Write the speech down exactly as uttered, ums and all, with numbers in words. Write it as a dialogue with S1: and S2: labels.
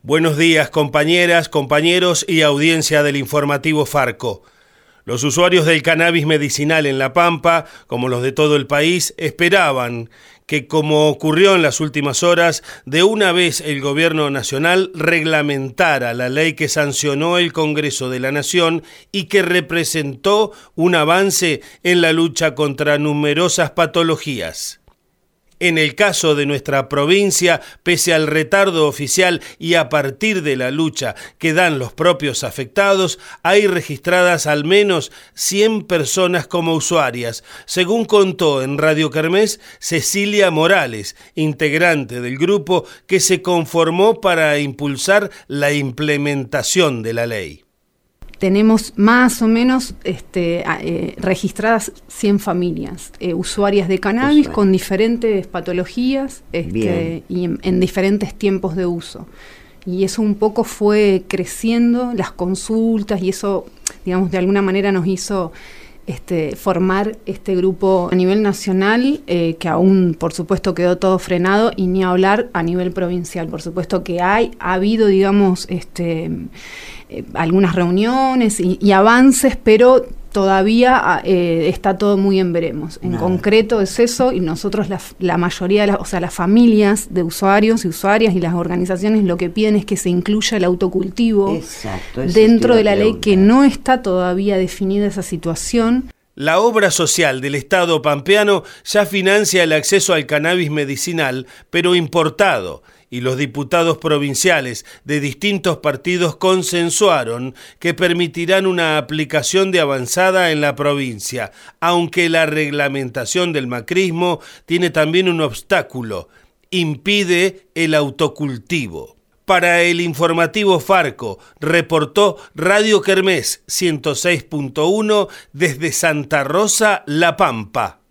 S1: Buenos días, compañeras, compañeros y audiencia del informativo Farco. Los usuarios del cannabis medicinal en La Pampa, como los de todo el país, esperaban que, como ocurrió en las últimas horas, de una vez el gobierno nacional reglamentara la ley que sancionó el Congreso de la Nación y que representó un avance en la lucha contra numerosas patologías. En el caso de nuestra provincia, pese al retardo oficial y a partir de la lucha que dan los propios afectados, hay registradas al menos cien personas como usuarias, según contó en Radio Kermés Cecilia Morales, integrante del grupo que se conformó para impulsar la implementación de la ley.
S2: Tenemos más o menos este, eh, registradas cien familias, eh, usuarias de cannabis con diferentes patologías este, y en, en diferentes tiempos de uso. Y eso un poco fue creciendo, las consultas, y eso, digamos, de alguna manera nos hizo este, formar este grupo a nivel nacional, eh, que aún, por supuesto, quedó todo frenado, y ni hablar a nivel provincial. Por supuesto que hay, ha habido, digamos, este... algunas reuniones y, y avances, pero todavía eh, está todo muy en veremos. En Nada. concreto es eso, y nosotros, la, la mayoría, de las, o sea, las familias de usuarios y usuarias y las organizaciones lo que piden es que se incluya el autocultivo. Exacto, dentro de la ley, que no está todavía definida esa situación.
S1: La obra social del Estado pampeano ya financia el acceso al cannabis medicinal, pero importado, y los diputados provinciales de distintos partidos consensuaron que permitirán una aplicación de avanzada en la provincia, aunque la reglamentación del macrismo tiene también un obstáculo: impide el autocultivo. Para el informativo Farco, reportó Radio Kermés ciento seis punto uno desde Santa Rosa, La Pampa.